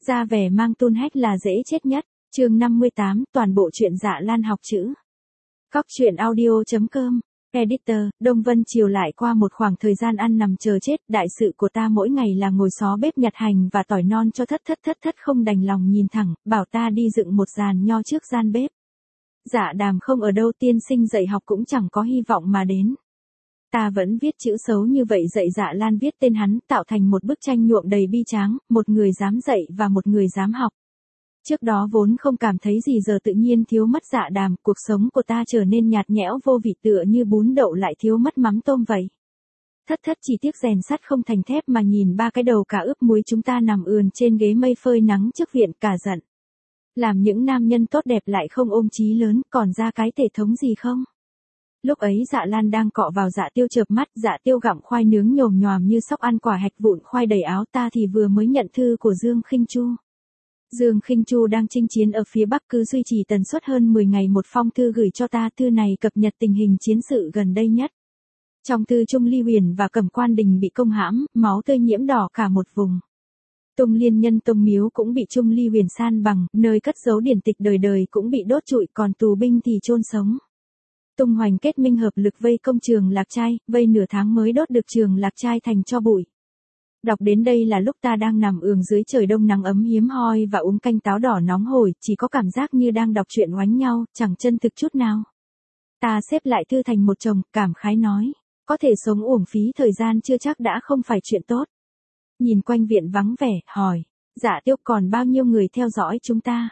Ra vẻ mang tôn hách là dễ chết nhất. Chương 58, toàn bộ chuyện Dạ Lan học chữ. Góc truyện audio.com. Editor, Đông Vân chiều lại qua một khoảng thời gian ăn nằm chờ chết, đại sự của ta mỗi ngày là ngồi xó bếp nhặt hành và tỏi non cho thất không đành lòng nhìn thẳng, bảo ta đi dựng một giàn nho trước gian bếp. Dạ Đàm không ở đâu, tiên sinh dạy học cũng chẳng có hy vọng mà đến. Ta vẫn viết chữ xấu như vậy dạy Dạ Lan viết tên hắn, tạo thành một bức tranh nhuộm đầy bi tráng, một người dám dạy và một người dám học. Trước đó vốn không cảm thấy gì, giờ tự nhiên thiếu mất Dạ Đàm, cuộc sống của ta trở nên nhạt nhẽo vô vị, tựa như bún đậu lại thiếu mất mắm tôm vậy. Thất chỉ tiếc rèn sắt không thành thép mà nhìn ba cái đầu cá ướp muối chúng ta nằm ườn trên ghế mây phơi nắng trước viện, cả giận. Làm những nam nhân tốt đẹp lại không ôm chí lớn, còn ra cái thể thống gì không? Lúc ấy Dạ Lan đang cọ vào Dạ Tiêu chợp mắt, Dạ Tiêu gặm khoai nướng nhồm nhòm như sóc ăn quả hạch vụn khoai đầy áo, ta thì vừa mới nhận thư của Dương Khinh Chu. Dương Khinh Chu đang chinh chiến ở phía Bắc, cứ duy trì tần suất hơn 10 ngày một phong thư gửi cho ta, thư này cập nhật tình hình chiến sự gần đây nhất. Trong thư Trung Ly Huyền và Cẩm Quan Đình bị công hãm, máu tươi nhiễm đỏ cả một vùng. Tung Liên Nhân Tông miếu cũng bị Trung Ly Huyền san bằng, nơi cất giấu điển tịch đời đời cũng bị đốt trụi, còn tù binh thì chôn sống. Tung Hoành kết minh hợp lực vây công Trường Lạc Trai, vây nửa tháng mới đốt được Trường Lạc Trai thành tro bụi. Đọc đến đây là lúc ta đang nằm ườn dưới trời đông nắng ấm hiếm hoi và uống canh táo đỏ nóng hổi, chỉ có cảm giác như đang đọc truyện oánh nhau, chẳng chân thực chút nào. Ta xếp lại thư thành một chồng, cảm khái nói, có thể sống uổng phí thời gian chưa chắc đã không phải chuyện tốt. Nhìn quanh viện vắng vẻ, hỏi, Dạ Tiêu còn bao nhiêu người theo dõi chúng ta?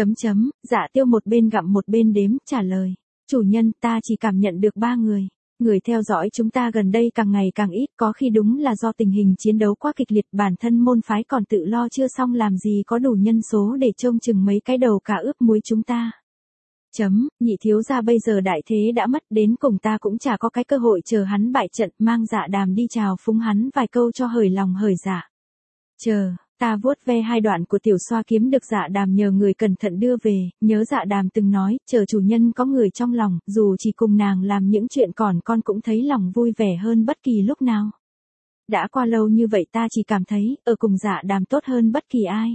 Dạ Tiêu một bên gặm một bên đếm, trả lời, chủ nhân, ta chỉ cảm nhận được 3 người. Người theo dõi chúng ta gần đây càng ngày càng ít, có khi đúng là do tình hình chiến đấu quá kịch liệt, bản thân môn phái còn tự lo chưa xong, làm gì có đủ nhân số để trông chừng mấy cái đầu cá ướp muối chúng ta. Nhị thiếu gia bây giờ đại thế đã mất, đến cùng ta cũng chả có cái cơ hội chờ hắn bại trận, mang Dạ Đàm đi chào phúng hắn vài câu cho hởi lòng hởi dạ. Ta vuốt ve hai đoạn của tiểu xoa kiếm được Dạ Đàm nhờ người cẩn thận đưa về, nhớ Dạ Đàm từng nói, chờ chủ nhân có người trong lòng, dù chỉ cùng nàng làm những chuyện còn con cũng thấy lòng vui vẻ hơn bất kỳ lúc nào. Đã qua lâu như vậy ta chỉ cảm thấy, ở cùng Dạ Đàm tốt hơn bất kỳ ai.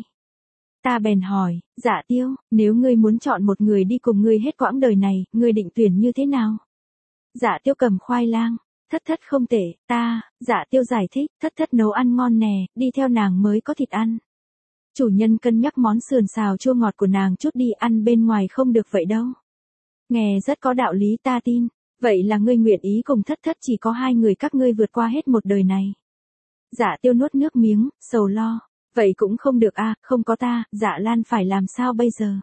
Ta bèn hỏi, Dạ Tiêu, nếu ngươi muốn chọn một người đi cùng ngươi hết quãng đời này, ngươi định tuyển như thế nào? Dạ Tiêu cầm khoai lang. Thất không tệ, Dạ Tiêu giải thích, thất nấu ăn ngon nè, đi theo nàng mới có thịt ăn. Chủ nhân cân nhắc món sườn xào chua ngọt của nàng chút đi, ăn bên ngoài không được vậy đâu. Nghe rất có đạo lý, ta tin. Vậy là ngươi nguyện ý cùng thất chỉ có 2 người các ngươi vượt qua hết một đời này. Dạ Tiêu nuốt nước miếng, sầu lo. Vậy cũng không được a, không có ta, Dạ Lan phải làm sao bây giờ?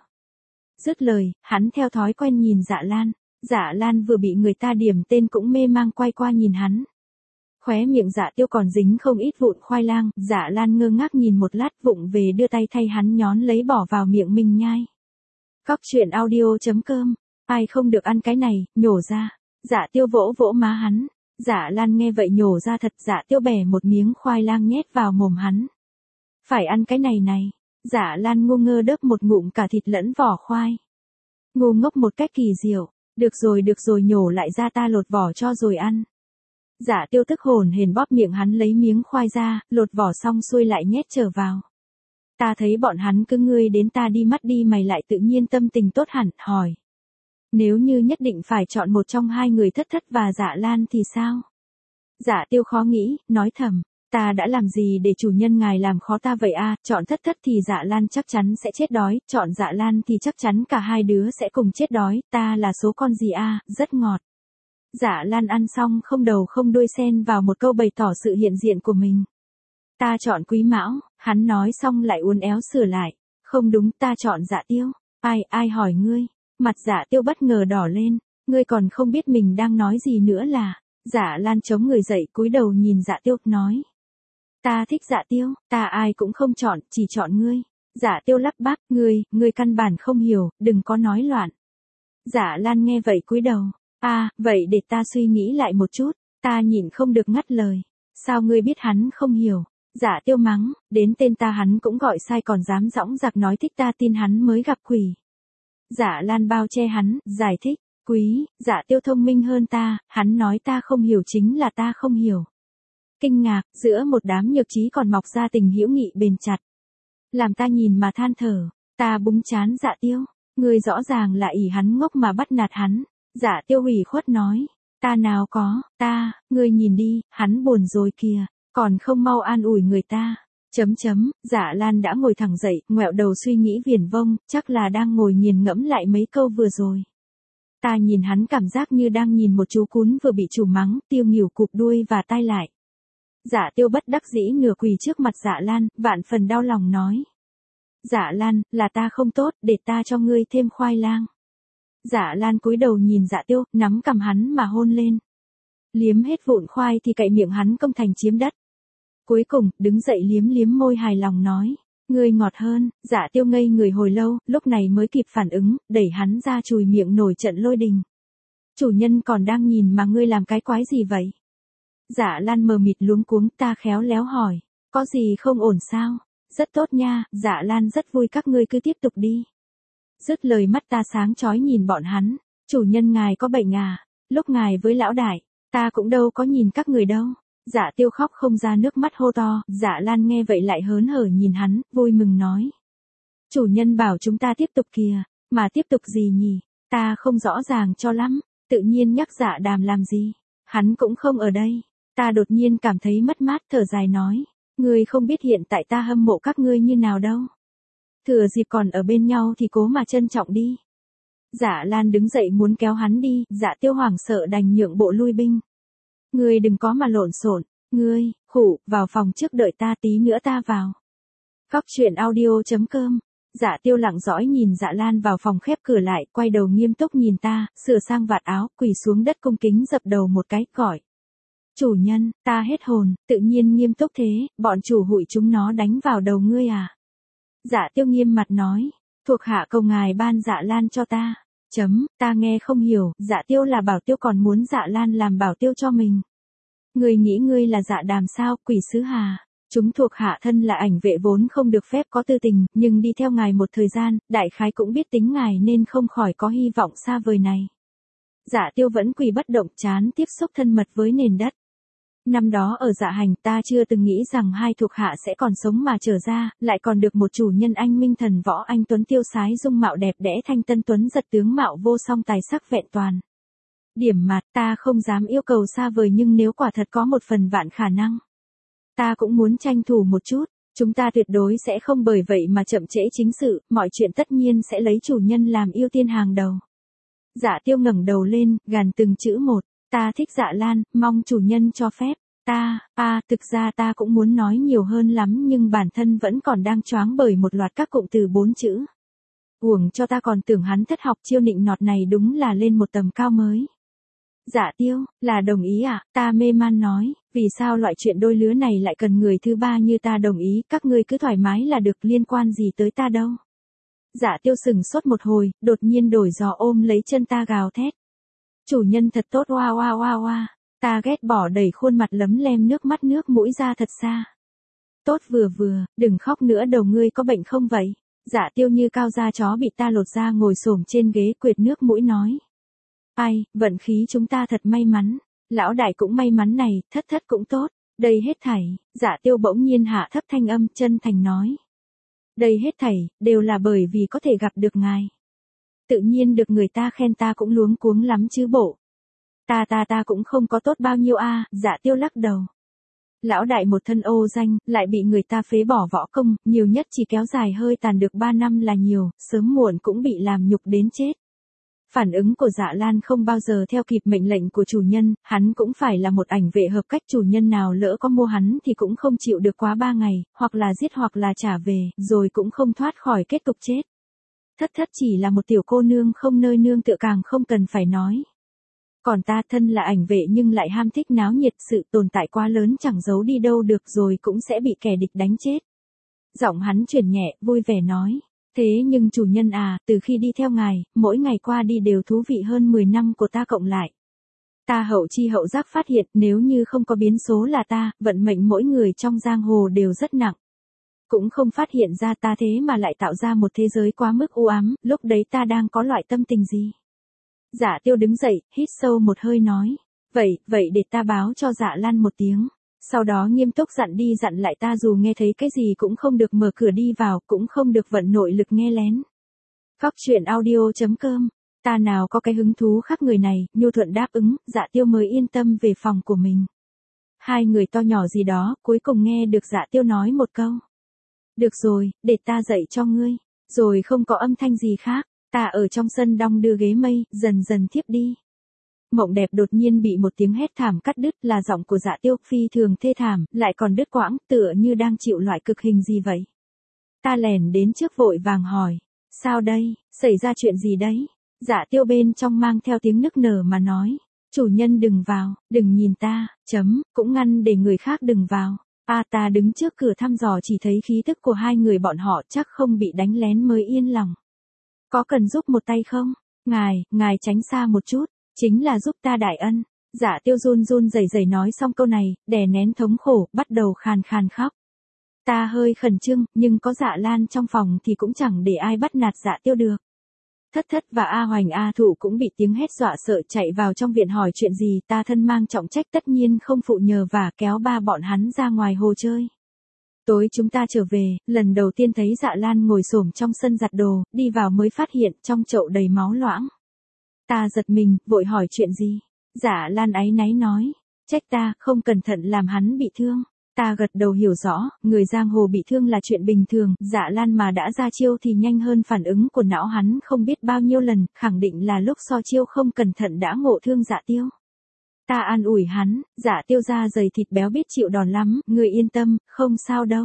Dứt lời, hắn theo thói quen nhìn Dạ Lan. Dạ Lan vừa bị người ta điểm tên cũng mê mang quay qua nhìn hắn. Khóe miệng Dạ Tiêu còn dính không ít vụn khoai lang, Dạ Lan ngơ ngác nhìn một lát, vụng về đưa tay thay hắn nhón lấy bỏ vào miệng mình nhai. Góc truyện audio.com, ai không được ăn cái này, nhổ ra. Dạ Tiêu vỗ vỗ má hắn. Dạ Lan nghe vậy nhổ ra thật, Dạ Tiêu bẻ một miếng khoai lang nhét vào mồm hắn. Phải ăn cái này này. Dạ Lan ngu ngơ đớp một ngụm cả thịt lẫn vỏ khoai. Ngu ngốc một cách kỳ diệu. Được rồi, nhổ lại ra, ta lột vỏ cho rồi ăn. Dạ Tiêu tức hồn hển bóp miệng hắn lấy miếng khoai ra, lột vỏ xong xuôi lại nhét trở vào. Ta thấy bọn hắn cứ ngươi đến ta đi mắt đi mày lại, tự nhiên tâm tình tốt hẳn, hỏi. Nếu như nhất định phải chọn một trong 2 người thất và Dạ Lan thì sao? Dạ Tiêu khó nghĩ, nói thầm. Ta đã làm gì để chủ nhân ngài làm khó ta vậy a? Chọn thất thì Dạ Lan chắc chắn sẽ chết đói, chọn Dạ Lan thì chắc chắn cả 2 đứa sẽ cùng chết đói, ta là số con gì a? Rất ngọt. Dạ Lan ăn xong không đầu không đuôi xen vào một câu bày tỏ sự hiện diện của mình. Ta chọn Quý Mão, hắn nói xong lại uốn éo sửa lại. Không đúng, ta chọn Dạ Tiêu. Ai hỏi ngươi? Mặt Dạ Tiêu bất ngờ đỏ lên, ngươi còn không biết mình đang nói gì nữa là? Dạ Lan chống người dậy cúi đầu nhìn Dạ Tiêu, nói. Ta thích Dạ Tiêu, ta ai cũng không chọn, chỉ chọn ngươi. Dạ Tiêu lắp bắp, ngươi căn bản không hiểu, đừng có nói loạn. Dạ Lan nghe vậy cúi đầu. Vậy để ta suy nghĩ lại một chút. Ta nhịn không được ngắt lời. Sao ngươi biết hắn không hiểu? Dạ Tiêu mắng, đến tên ta hắn cũng gọi sai còn dám dõng dạc nói thích ta, tin hắn mới gặp quỷ. Dạ Lan bao che hắn, giải thích. Dạ Tiêu thông minh hơn ta, hắn nói ta không hiểu chính là ta không hiểu. Kinh ngạc, giữa một đám nhược trí còn mọc ra tình hữu nghị bền chặt. Làm ta nhìn mà than thở, ta búng chán Dạ Tiêu, ngươi rõ ràng là ỷ hắn ngốc mà bắt nạt hắn. Dạ Tiêu ủy khuất nói, ta nào có, ngươi nhìn đi, hắn buồn rồi kìa, còn không mau an ủi người ta. Dạ Lan đã ngồi thẳng dậy, ngoẹo đầu suy nghĩ viển vông, chắc là đang ngồi nghiền ngẫm lại mấy câu vừa rồi. Ta nhìn hắn cảm giác như đang nhìn một chú cún vừa bị chủ mắng, Tiêu nghỉu cụp đuôi và tai lại. Dạ Tiêu bất đắc dĩ nửa quỳ trước mặt Dạ Lan, vạn phần đau lòng nói. Dạ Lan, là ta không tốt, để ta cho ngươi thêm khoai lang. Dạ Lan cúi đầu nhìn Dạ Tiêu, nắm cằm hắn mà hôn lên. Liếm hết vụn khoai thì cậy miệng hắn công thành chiếm đất. Cuối cùng, đứng dậy liếm liếm môi hài lòng nói. Ngươi ngọt hơn. Dạ Tiêu ngây người hồi lâu, lúc này mới kịp phản ứng, đẩy hắn ra chùi miệng nổi trận lôi đình. Chủ nhân còn đang nhìn mà ngươi làm cái quái gì vậy? Dạ Lan mờ mịt luống cuống, ta khéo léo hỏi. Có gì không ổn sao? Rất tốt nha, Dạ Lan rất vui, các ngươi cứ tiếp tục đi. Dứt lời mắt ta sáng chói nhìn bọn hắn. Chủ nhân ngài có bệnh à? Lúc ngài với lão đại, ta cũng đâu có nhìn các người đâu. Dạ Tiêu khóc không ra nước mắt hô to. Dạ Lan nghe vậy lại hớn hở nhìn hắn, vui mừng nói. Chủ nhân bảo chúng ta tiếp tục kìa, mà tiếp tục gì nhỉ? Ta không rõ ràng cho lắm, tự nhiên nhắc Dạ Đàm làm gì? Hắn cũng không ở đây. Ta đột nhiên cảm thấy mất mát, thở dài nói. Ngươi không biết hiện tại ta hâm mộ các ngươi như nào đâu. Thừa dịp còn ở bên nhau thì cố mà trân trọng đi. Dạ Lan đứng dậy muốn kéo hắn đi, Dạ Tiêu hoảng sợ đành nhượng bộ lui binh. Ngươi đừng có mà lộn xộn, ngươi, vào phòng trước đợi ta tí nữa ta vào. Cóc truyện audio.com. Dạ Tiêu lặng dõi nhìn Dạ Lan vào phòng khép cửa lại, quay đầu nghiêm túc nhìn ta, sửa sang vạt áo, quỳ xuống đất cung kính dập đầu một cái, gọi. Chủ nhân, ta hết hồn, tự nhiên nghiêm túc thế, bọn chủ hụi chúng nó đánh vào đầu ngươi à? Dạ Tiêu nghiêm mặt nói, thuộc hạ cầu ngài ban Dạ Lan cho ta. Ta nghe không hiểu, Dạ Tiêu là Bảo Tiêu còn muốn Dạ Lan làm Bảo Tiêu cho mình. Ngươi nghĩ ngươi là Dạ Đàm sao, quỷ sứ hà? Chúng thuộc hạ thân là ảnh vệ vốn không được phép có tư tình, nhưng đi theo ngài một thời gian, đại khái cũng biết tính ngài nên không khỏi có hy vọng xa vời này. Dạ Tiêu vẫn quỳ bất động, chán tiếp xúc thân mật với nền đất. Năm đó ở Dạ Hành ta chưa từng nghĩ rằng hai thuộc hạ sẽ còn sống mà trở ra, lại còn được một chủ nhân anh minh thần võ anh tuấn tiêu sái dung mạo đẹp đẽ thanh tân tuấn giật tướng mạo vô song tài sắc vẹn toàn. Điểm mặt ta không dám yêu cầu xa vời nhưng nếu quả thật có một phần vạn khả năng. Ta cũng muốn tranh thủ một chút, chúng ta tuyệt đối sẽ không bởi vậy mà chậm trễ chính sự, mọi chuyện tất nhiên sẽ lấy chủ nhân làm ưu tiên hàng đầu. Dạ Tiêu ngẩng đầu lên, gằn từng chữ một. Ta thích Dạ Lan, mong chủ nhân cho phép. Thực ra ta cũng muốn nói nhiều hơn lắm nhưng bản thân vẫn còn đang choáng bởi một loạt các cụm từ 4 chữ. Uổng cho ta còn tưởng hắn thất học, chiêu nịnh nọt này đúng là lên một tầm cao mới. Dạ Tiêu, là đồng ý à? Ta mê man nói, vì sao loại chuyện đôi lứa này lại cần người thứ ba như ta đồng ý, các ngươi cứ thoải mái là được, liên quan gì tới ta đâu. Dạ Tiêu sừng sốt một hồi, đột nhiên đổi giò ôm lấy chân ta gào thét. Chủ nhân thật tốt, oa. Ta ghét bỏ đẩy khuôn mặt lấm lem nước mắt nước mũi ra thật xa. Tốt vừa, đừng khóc nữa, đầu ngươi có bệnh không vậy? Dạ Tiêu như cao da chó bị ta lột ra ngồi xổm trên ghế quệt nước mũi nói. Ai, vận khí chúng ta thật may mắn. Lão đại cũng may mắn này, thất cũng tốt. Đây hết thảy, Dạ Tiêu bỗng nhiên hạ thấp thanh âm chân thành nói. Đây hết thảy, đều là bởi vì có thể gặp được ngài. Tự nhiên được người ta khen ta cũng luống cuống lắm chứ bộ. Ta cũng không có tốt bao nhiêu a. Dạ Tiêu lắc đầu. Lão đại một thân ô danh, lại bị người ta phế bỏ võ công, nhiều nhất chỉ kéo dài hơi tàn được 3 năm là nhiều, sớm muộn cũng bị làm nhục đến chết. Phản ứng của Dạ Lan không bao giờ theo kịp mệnh lệnh của chủ nhân, hắn cũng phải là một ảnh vệ hợp cách, chủ nhân nào lỡ có mua hắn thì cũng không chịu được quá 3 ngày, hoặc là giết hoặc là trả về, rồi cũng không thoát khỏi kết cục chết. Thất chỉ là một tiểu cô nương không nơi nương tựa, càng không cần phải nói. Còn ta thân là ảnh vệ nhưng lại ham thích náo nhiệt, sự tồn tại quá lớn chẳng giấu đi đâu được, rồi cũng sẽ bị kẻ địch đánh chết. Giọng hắn chuyển nhẹ, vui vẻ nói. Thế nhưng chủ nhân à, từ khi đi theo ngài, mỗi ngày qua đi đều thú vị hơn 10 năm của ta cộng lại. Ta hậu chi hậu giác phát hiện nếu như không có biến số là ta, vận mệnh mỗi người trong giang hồ đều rất nặng. Cũng không phát hiện ra ta thế mà lại tạo ra một thế giới quá mức u ám, lúc đấy ta đang có loại tâm tình gì? Dạ Tiêu đứng dậy, hít sâu một hơi nói. Vậy để ta báo cho Dạ Lan một tiếng. Sau đó nghiêm túc dặn đi dặn lại ta dù nghe thấy cái gì cũng không được mở cửa đi vào, cũng không được vận nội lực nghe lén. Cóc truyện audio.com. Ta nào có cái hứng thú khác người này, nhu thuận đáp ứng, Dạ Tiêu mới yên tâm về phòng của mình. Hai người to nhỏ gì đó, cuối cùng nghe được Dạ Tiêu nói một câu. Được rồi, để ta dạy cho ngươi. Rồi không có âm thanh gì khác, ta ở trong sân đong đưa ghế mây, dần dần thiếp đi. Mộng đẹp đột nhiên bị một tiếng hét thảm cắt đứt, là giọng của Dạ Tiêu, phi thường thê thảm, lại còn đứt quãng, tựa như đang chịu loại cực hình gì vậy. Ta lèn đến trước vội vàng hỏi, sao đây, xảy ra chuyện gì đấy? Dạ Tiêu bên trong mang theo tiếng nức nở mà nói, chủ nhân đừng vào, đừng nhìn ta, cũng ngăn để người khác đừng vào. Ta đứng trước cửa thăm dò chỉ thấy khí tức của hai người bọn họ chắc không bị đánh lén mới yên lòng. Có cần giúp một tay không? Ngài tránh xa một chút, chính là giúp ta đại ân. Dạ Tiêu run run rẩy rẩy nói xong câu này, đè nén thống khổ, bắt đầu khàn khàn khóc. Ta hơi khẩn trương, nhưng có Dạ Lan trong phòng thì cũng chẳng để ai bắt nạt Dạ Tiêu được. Thất Thất và A Hoành A Thụ cũng bị tiếng hét dọa sợ chạy vào trong viện hỏi chuyện gì, ta thân mang trọng trách tất nhiên không phụ nhờ và kéo ba bọn hắn ra ngoài hồ chơi. Tối chúng ta trở về, lần đầu tiên thấy Dạ Lan ngồi xổm trong sân giặt đồ, đi vào mới phát hiện trong chậu đầy máu loãng. Ta giật mình, vội hỏi chuyện gì. Dạ Lan áy náy nói, trách ta, không cẩn thận làm hắn bị thương. Ta gật đầu hiểu rõ, người giang hồ bị thương là chuyện bình thường, Dạ Lan mà đã ra chiêu thì nhanh hơn phản ứng của não hắn không biết bao nhiêu lần, khẳng định là lúc so chiêu không cẩn thận đã ngộ thương Dạ Tiêu. Ta an ủi hắn, Dạ Tiêu da dày thịt béo biết chịu đòn lắm, người yên tâm, không sao đâu.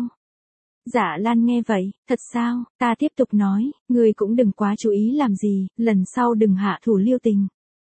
Dạ Lan nghe vậy, thật sao, ta tiếp tục nói, người cũng đừng quá chú ý làm gì, lần sau đừng hạ thủ lưu tình.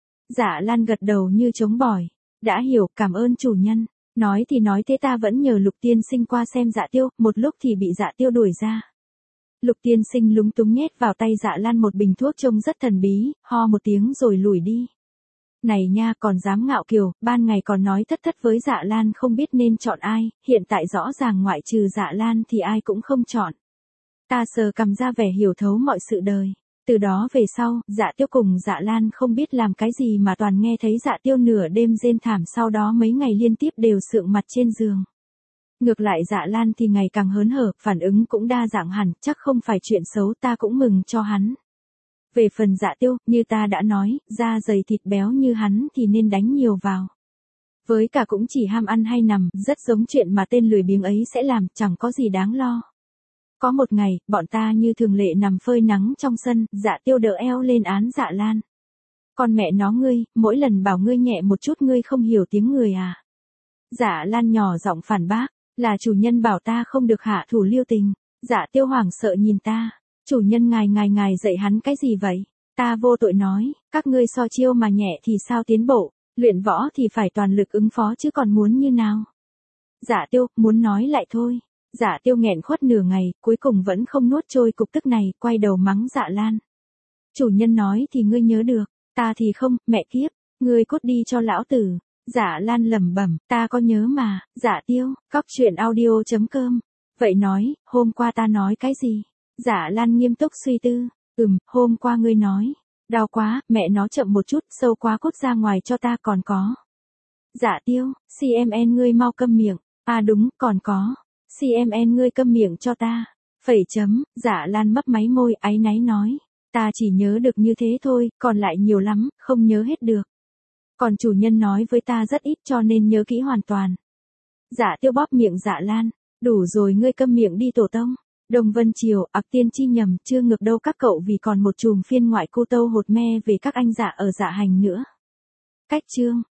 Dạ Lan gật đầu như trống bỏi, đã hiểu, cảm ơn chủ nhân. Nói thì nói thế ta vẫn nhờ Lục tiên sinh qua xem Dạ Tiêu, một lúc thì bị Dạ Tiêu đuổi ra. Lục tiên sinh lúng túng nhét vào tay Dạ Lan một bình thuốc trông rất thần bí, ho một tiếng rồi lùi đi. Này nha, còn dám ngạo kiều, ban ngày còn nói Thất Thất với Dạ Lan không biết nên chọn ai, hiện tại rõ ràng ngoại trừ Dạ Lan thì ai cũng không chọn. Ta sờ cằm ra vẻ hiểu thấu mọi sự đời. Từ đó về sau, Dạ Tiêu cùng Dạ Lan không biết làm cái gì mà toàn nghe thấy Dạ Tiêu nửa đêm rên thảm, sau đó mấy ngày liên tiếp đều sượng mặt trên giường. Ngược lại Dạ Lan thì ngày càng hớn hở, phản ứng cũng đa dạng hẳn, chắc không phải chuyện xấu, ta cũng mừng cho hắn. Về phần Dạ Tiêu, như ta đã nói, da dày thịt béo như hắn thì nên đánh nhiều vào. Với cả cũng chỉ ham ăn hay nằm, rất giống chuyện mà tên lười biếng ấy sẽ làm, chẳng có gì đáng lo. Có một ngày, bọn ta như thường lệ nằm phơi nắng trong sân, Dạ Tiêu đỡ eo lên án Dạ Lan. Con mẹ nó ngươi, mỗi lần bảo ngươi nhẹ một chút ngươi không hiểu tiếng người à. Dạ Lan nhỏ giọng phản bác, là chủ nhân bảo ta không được hạ thủ lưu tình. Dạ Tiêu hoảng sợ nhìn ta, chủ nhân ngài dạy hắn cái gì vậy? Ta vô tội nói, các ngươi so chiêu mà nhẹ thì sao tiến bộ, luyện võ thì phải toàn lực ứng phó chứ còn muốn như nào. Dạ Tiêu, muốn nói lại thôi. Dạ Tiêu nghẹn khuất nửa ngày, cuối cùng vẫn không nuốt trôi cục tức này, quay đầu mắng Dạ Lan. Chủ nhân nói thì ngươi nhớ được, ta thì không, mẹ kiếp, ngươi cút đi cho lão tử. Dạ Lan lẩm bẩm, ta có nhớ mà. Dạ Tiêu, cóc truyện audio.com. Vậy nói, hôm qua ta nói cái gì? Dạ Lan nghiêm túc suy tư, hôm qua ngươi nói, đau quá, mẹ nó chậm một chút, sâu quá cút ra ngoài cho ta còn có. Dạ Tiêu, CMN ngươi mau câm miệng, đúng, còn có. CMN ngươi câm miệng cho ta. Dạ Lan mấp máy môi áy náy nói, ta chỉ nhớ được như thế thôi, còn lại nhiều lắm, không nhớ hết được. Còn chủ nhân nói với ta rất ít cho nên nhớ kỹ hoàn toàn. Dạ Tiêu bóp miệng Dạ Lan, đủ rồi ngươi câm miệng đi tổ tông. Đồng Vân Triều, tiên chi nhầm, chưa ngược đâu các cậu vì còn một chùm phiên ngoại cô tâu hột me về các anh dạ ở Dạ Hành nữa. Cách chương